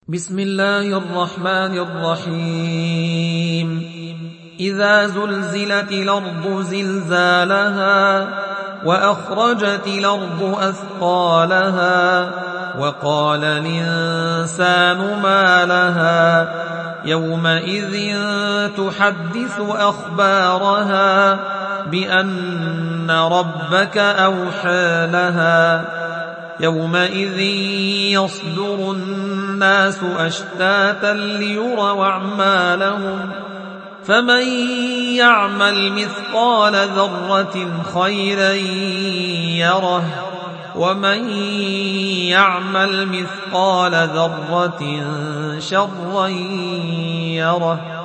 بسم الله الرحمن الرحيم إذا زلزلت الأرض زلزالها وأخرجت الأرض أثقالها وقال الإنسان ما لها يومئذ تحدث أخبارها بأن ربك أوحى لها يومئذ يصدر الناس أشتاتا ليروا أعمالهم فمن يعمل مثقال ذرة خيرا يره ومن يعمل مثقال ذرة شرا يره